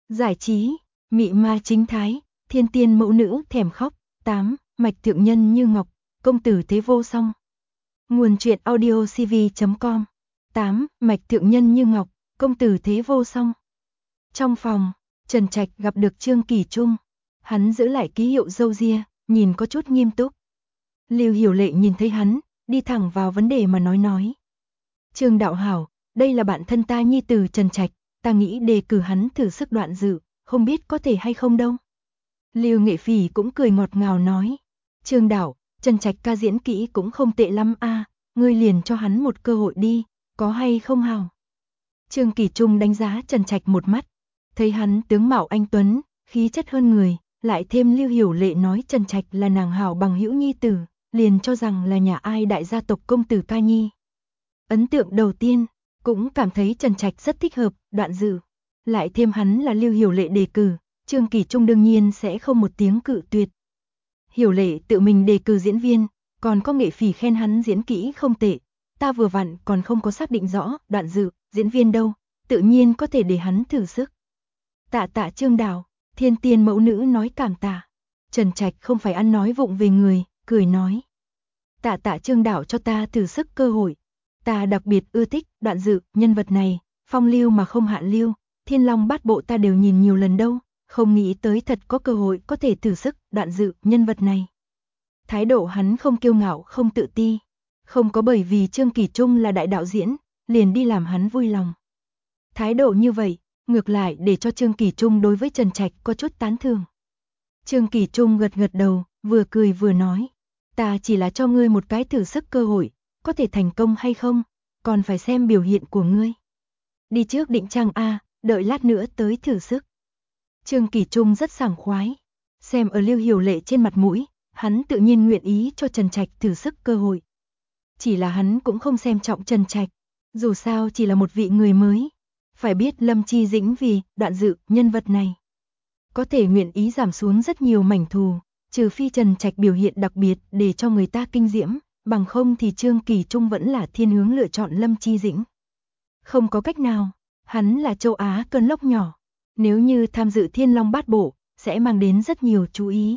Giải trí, mị ma chính thái, thiên tiên mẫu nữ thèm khóc. 8. Mạch thượng nhân như ngọc, công tử thế vô song. Nguồn truyện audio cv.com. 8. Mạch thượng nhân như ngọc, công tử thế vô song. Trong phòng, Trần Trạch gặp được Trương Kỳ Trung. Hắn giữ lại ký hiệu râu ria, nhìn có chút nghiêm túc. Lưu Hiểu Lệ nhìn thấy hắn, đi thẳng vào vấn đề mà nói. Trương đạo hảo, đây là bạn thân ta nhi tử Trần Trạch, ta nghĩ đề cử hắn thử sức đoạn dự, không biết có thể hay không đâu. Lưu Nghệ Phỉ cũng cười ngọt ngào nói. Trương đạo, Trần Trạch ca diễn kỹ cũng không tệ lắm a, ngươi liền cho hắn một cơ hội đi, có hay không hào. Trương Kỳ Trung đánh giá Trần Trạch một mắt, thấy hắn tướng mạo anh tuấn, khí chất hơn người, lại thêm Lưu Hiểu Lệ nói Trần Trạch là nàng hảo bằng hữu nhi tử, liền cho rằng là nhà ai đại gia tộc công tử ca nhi. Ấn tượng đầu tiên, cũng cảm thấy Trần Trạch rất thích hợp, đoạn dự. Lại thêm hắn là Lưu Hiểu Lệ đề cử, Trương Kỳ Trung đương nhiên sẽ không một tiếng cự tuyệt. Hiểu Lệ tự mình đề cử diễn viên, còn có Nghệ Phỉ khen hắn diễn kỹ không tệ. Ta vừa vặn còn không có xác định rõ, đoạn dự, diễn viên đâu, tự nhiên có thể để hắn thử sức. Tạ tạ Trương đạo, thiên tiên mẫu nữ nói cảm tạ. Trần Trạch không phải ăn nói vụng về người, cười nói. Tạ tạ Trương đạo cho ta thử sức cơ hội. Ta đặc biệt ưa thích đoạn dự, nhân vật này, phong lưu mà không hạn lưu, Thiên Long Bát Bộ ta đều nhìn nhiều lần đâu, không nghĩ tới thật có cơ hội có thể thử sức đoạn dự, nhân vật này. Thái độ hắn không kiêu ngạo không tự ti, không có bởi vì Trương Kỳ Trung là đại đạo diễn, liền đi làm hắn vui lòng. Thái độ như vậy, ngược lại để cho Trương Kỳ Trung đối với Trần Trạch có chút tán thưởng. Trương Kỳ Trung gật gật đầu, vừa cười vừa nói, ta chỉ là cho ngươi một cái thử sức cơ hội, có thể thành công hay không, còn phải xem biểu hiện của ngươi. Đi trước định trang a, đợi lát nữa tới thử sức. Trương Kỳ Trung rất sảng khoái, xem ở Lưu Hiểu Lệ trên mặt mũi, hắn tự nhiên nguyện ý cho Trần Trạch thử sức cơ hội. Chỉ là hắn cũng không xem trọng Trần Trạch, dù sao chỉ là một vị người mới. Phải biết Lâm Chi Dĩnh vì đoạn dự, nhân vật này có thể nguyện ý giảm xuống rất nhiều mảnh thù, trừ phi Trần Trạch biểu hiện đặc biệt để cho người ta kinh diễm, bằng không thì Trương Kỳ Trung vẫn là thiên hướng lựa chọn Lâm Chi Dĩnh. Không có cách nào, hắn là châu Á cơn lốc nhỏ, nếu như tham dự Thiên Long Bát Bộ, sẽ mang đến rất nhiều chú ý.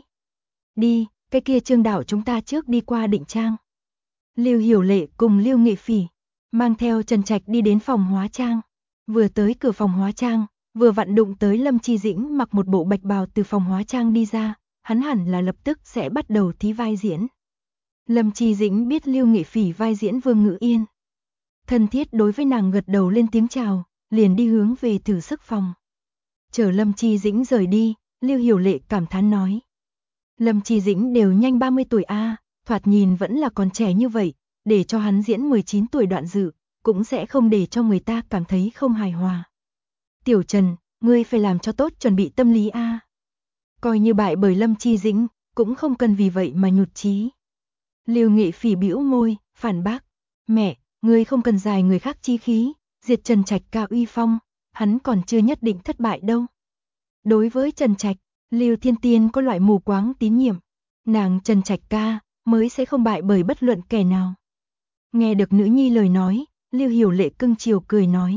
Đi, cái kia Trương đạo chúng ta trước đi qua định trang. Lưu Hiểu Lệ cùng Lưu Nghệ Phỉ mang theo Trần Trạch đi đến phòng hóa trang. Vừa tới cửa phòng hóa trang, vừa vặn đụng tới Lâm Chi Dĩnh mặc một bộ bạch bào từ phòng hóa trang đi ra, hắn hẳn là lập tức sẽ bắt đầu thí vai diễn. Lâm Chi Dĩnh biết Lưu Nghệ Phỉ vai diễn Vương Ngữ Yên. Thân thiết đối với nàng gật đầu lên tiếng chào, liền đi hướng về thử sức phòng. Chờ Lâm Chi Dĩnh rời đi, Lưu Hiểu Lệ cảm thán nói. Lâm Chi Dĩnh đều nhanh 30 tuổi a, thoạt nhìn vẫn là còn trẻ như vậy, để cho hắn diễn 19 tuổi đoạn dự, cũng sẽ không để cho người ta cảm thấy không hài hòa. Tiểu Trần, ngươi phải làm cho tốt chuẩn bị tâm lý a. Coi như bại bởi Lâm Chi Dĩnh, cũng không cần vì vậy mà nhụt chí. Lưu Nghệ Phỉ bĩu môi, phản bác, mẹ, ngươi không cần giải người khác chi khí, diệt Trần Trạch ca uy phong, hắn còn chưa nhất định thất bại đâu. Đối với Trần Trạch, Lưu Thiên Tiên có loại mù quáng tín nhiệm, nàng Trần Trạch ca mới sẽ không bại bởi bất luận kẻ nào. Nghe được nữ nhi lời nói, Lưu Hiểu Lệ cưng chiều cười nói.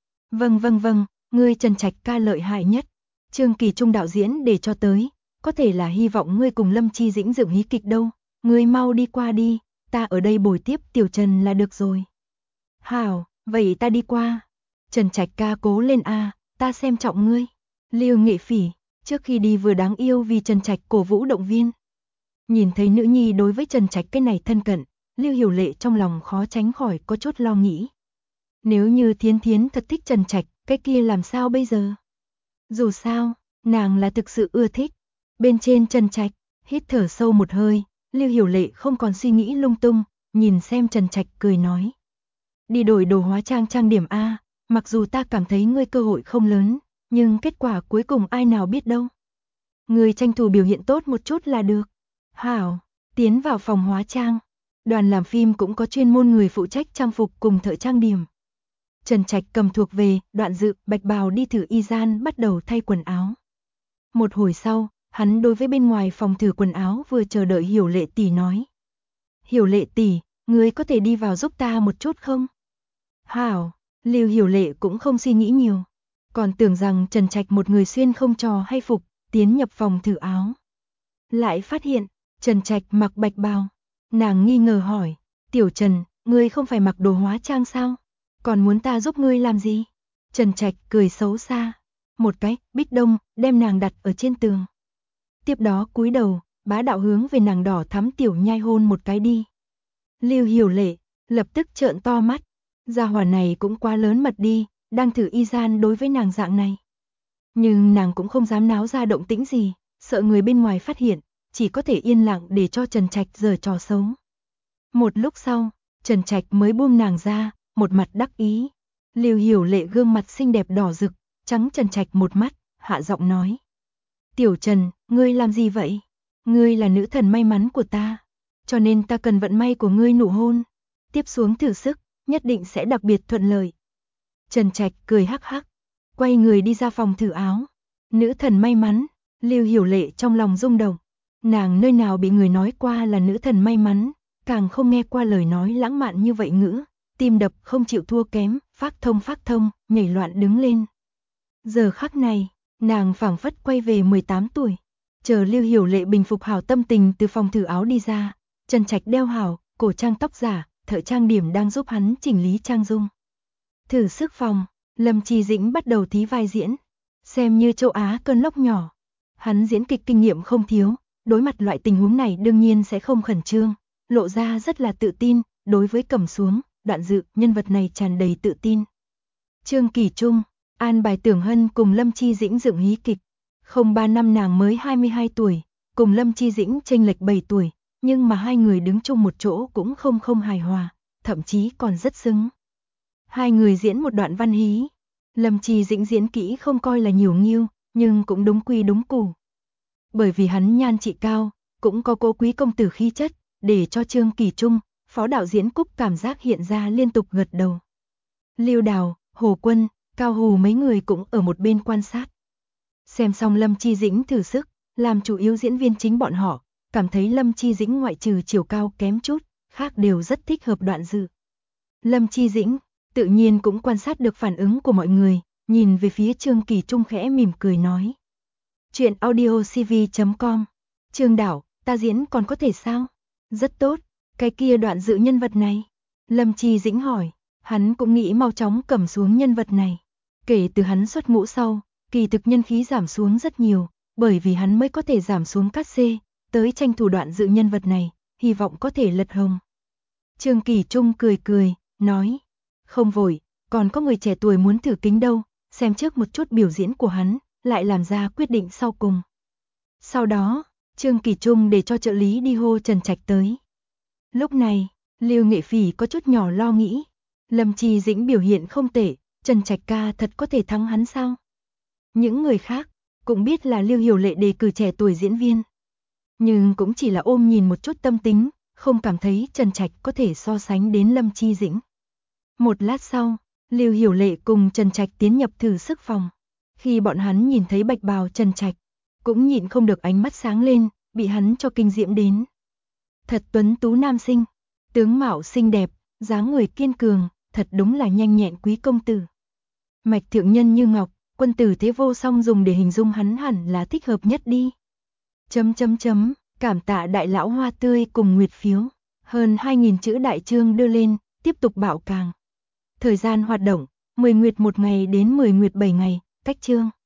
Vâng, ngươi Trần Trạch ca lợi hại nhất. Trương Kỳ Trung đạo diễn để cho tới, có thể là hy vọng ngươi cùng Lâm Chi Dĩnh dựng hí kịch đâu, ngươi mau đi qua đi, ta ở đây bồi tiếp Tiểu Trần là được rồi. Hảo, vậy ta đi qua. Trần Trạch ca cố lên a, ta xem trọng ngươi. Lưu Nghệ Phỉ, trước khi đi vừa đáng yêu vì Trần Trạch cổ vũ động viên. Nhìn thấy nữ nhi đối với Trần Trạch cái này thân cận, Lưu Hiểu Lệ trong lòng khó tránh khỏi có chút lo nghĩ. Nếu như Thiến Thiến thật thích Trần Trạch, cái kia làm sao bây giờ? Dù sao, nàng là thực sự ưa thích. Bên trên Trần Trạch, hít thở sâu một hơi, Lưu Hiểu Lệ không còn suy nghĩ lung tung, nhìn xem Trần Trạch cười nói. Đi đổi đồ hóa trang trang điểm a, mặc dù ta cảm thấy ngươi cơ hội không lớn, nhưng kết quả cuối cùng ai nào biết đâu. Ngươi tranh thủ biểu hiện tốt một chút là được. Hảo, tiến vào phòng hóa trang. Đoàn làm phim cũng có chuyên môn người phụ trách trang phục cùng thợ trang điểm. Trần Trạch cầm thuộc về, đoạn dự, bạch bào đi thử y gian bắt đầu thay quần áo. Một hồi sau, hắn đối với bên ngoài phòng thử quần áo vừa chờ đợi Hiểu Lệ tỷ nói. Hiểu Lệ tỷ, ngươi có thể đi vào giúp ta một chút không? Hảo, Lưu Hiểu Lệ cũng không suy nghĩ nhiều. còn tưởng rằng Trần Trạch một người xuyên không trò hay phục, tiến nhập phòng thử áo. Lại phát hiện, Trần Trạch mặc bạch bào. Nàng nghi ngờ hỏi, Tiểu Trần, ngươi không phải mặc đồ hóa trang sao? Còn muốn ta giúp ngươi làm gì? Trần Trạch cười xấu xa, một cái bích đông đem nàng đặt ở trên tường. Tiếp đó cúi đầu, bá đạo hướng về nàng đỏ thắm tiểu nhai hôn một cái đi. Lưu Hiểu Lệ lập tức trợn to mắt, gia hỏa này cũng quá lớn mật đi, đang thử y gian đối với nàng dạng này. Nhưng nàng cũng không dám náo ra động tĩnh gì, sợ người bên ngoài phát hiện, chỉ có thể yên lặng để cho Trần Trạch giở trò xấu. Một lúc sau, Trần Trạch mới buông nàng ra, một mặt đắc ý. Lưu Hiểu Lệ gương mặt xinh đẹp đỏ rực, trắng Trần Trạch một mắt, hạ giọng nói. Tiểu Trần, ngươi làm gì vậy? Ngươi là nữ thần may mắn của ta, cho nên ta cần vận may của ngươi nụ hôn. Tiếp xuống thử sức, nhất định sẽ đặc biệt thuận lợi. Trần Trạch cười hắc hắc, quay người đi ra phòng thử áo. Nữ thần may mắn, Lưu Hiểu Lệ trong lòng rung động. Nàng nơi nào bị người nói qua là nữ thần may mắn, càng không nghe qua lời nói lãng mạn như vậy ngữ, tim đập không chịu thua kém, phát thông, nhảy loạn đứng lên. Giờ khắc này, nàng phảng phất quay về 18 tuổi. Chờ Lưu Hiểu Lệ bình phục hảo tâm tình từ phòng thử áo đi ra, Trần Trạch đeo hảo, cổ trang tóc giả, thợ trang điểm đang giúp hắn chỉnh lý trang dung. Thử sức phòng, Lâm Chi Dĩnh bắt đầu thí vai diễn, xem như châu Á cơn lốc nhỏ. Hắn diễn kịch kinh nghiệm không thiếu, đối mặt loại tình huống này đương nhiên sẽ không khẩn trương, lộ ra rất là tự tin, đối với Cẩm Xuống, Đoạn Dự, nhân vật này tràn đầy tự tin. Trương Kỳ Trung, an bài Tưởng Hân cùng Lâm Chi Dĩnh dựng hí kịch. Không 3 năm nàng mới 22 tuổi, cùng Lâm Chi Dĩnh chênh lệch 7 tuổi, nhưng mà hai người đứng chung một chỗ cũng không hài hòa, thậm chí còn rất xứng. Hai người diễn một đoạn văn hí, Lâm Chi Dĩnh diễn kỹ không coi là nhiều nghiêu, nhưng cũng đúng quy đúng củ. Bởi vì hắn nhan trị cao, cũng có cố quý công tử khí chất, để cho Trương Kỳ Trung, phó đạo diễn Cúc cảm giác hiện ra liên tục gật đầu. Lưu Đào, Hồ Quân, Cao Hù mấy người cũng ở một bên quan sát. Xem xong Lâm Chi Dĩnh thử sức, làm chủ yếu diễn viên chính bọn họ, cảm thấy Lâm Chi Dĩnh ngoại trừ chiều cao kém chút, khác đều rất thích hợp Đoạn Dự. Lâm Chi Dĩnh tự nhiên cũng quan sát được phản ứng của mọi người, nhìn về phía Trương Kỳ Trung khẽ mỉm cười nói. Chuyện audiocv.com. Trương Đảo, ta diễn còn có thể sao? Rất tốt, cái kia Đoạn Dự nhân vật này. Lâm Chi Dĩnh hỏi, hắn cũng nghĩ mau chóng cầm xuống nhân vật này. Kể từ hắn xuất ngũ sau, kỳ thực nhân khí giảm xuống rất nhiều, bởi vì hắn mới có thể giảm xuống cát xê, tới tranh thủ Đoạn Dự nhân vật này, hy vọng có thể lật hồng. Trương Kỳ Trung cười, nói, không vội, còn có người trẻ tuổi muốn thử kính đâu, xem trước một chút biểu diễn của hắn, lại làm ra quyết định sau cùng. Sau đó, Trương Kỳ Trung để cho trợ lý đi hô Trần Trạch tới. Lúc này, Lưu Nghệ Phỉ có chút nhỏ lo nghĩ, Lâm Chi Dĩnh biểu hiện không tệ, Trần Trạch ca thật có thể thắng hắn sao? Những người khác cũng biết là Lưu Hiểu Lệ đề cử trẻ tuổi diễn viên, nhưng cũng chỉ là ôm nhìn một chút tâm tính, không cảm thấy Trần Trạch có thể so sánh đến Lâm Chi Dĩnh. Một lát sau, Lưu Hiểu Lệ cùng Trần Trạch tiến nhập thử sức phòng. Khi bọn hắn nhìn thấy bạch bào Trần Trạch, cũng nhịn không được ánh mắt sáng lên, bị hắn cho kinh diễm đến. Thật tuấn tú nam sinh, tướng mạo xinh đẹp, dáng người kiên cường, thật đúng là nhanh nhẹn quý công tử. Mạch thượng nhân như ngọc, quân tử thế vô song dùng để hình dung hắn hẳn là thích hợp nhất đi. Cảm tạ đại lão hoa tươi cùng nguyệt phiếu. Hơn 2.000 chữ đại chương đưa lên, tiếp tục bảo càng. Thời gian hoạt động, 10 nguyệt 1 ngày đến 10 nguyệt 7 ngày, cách chương.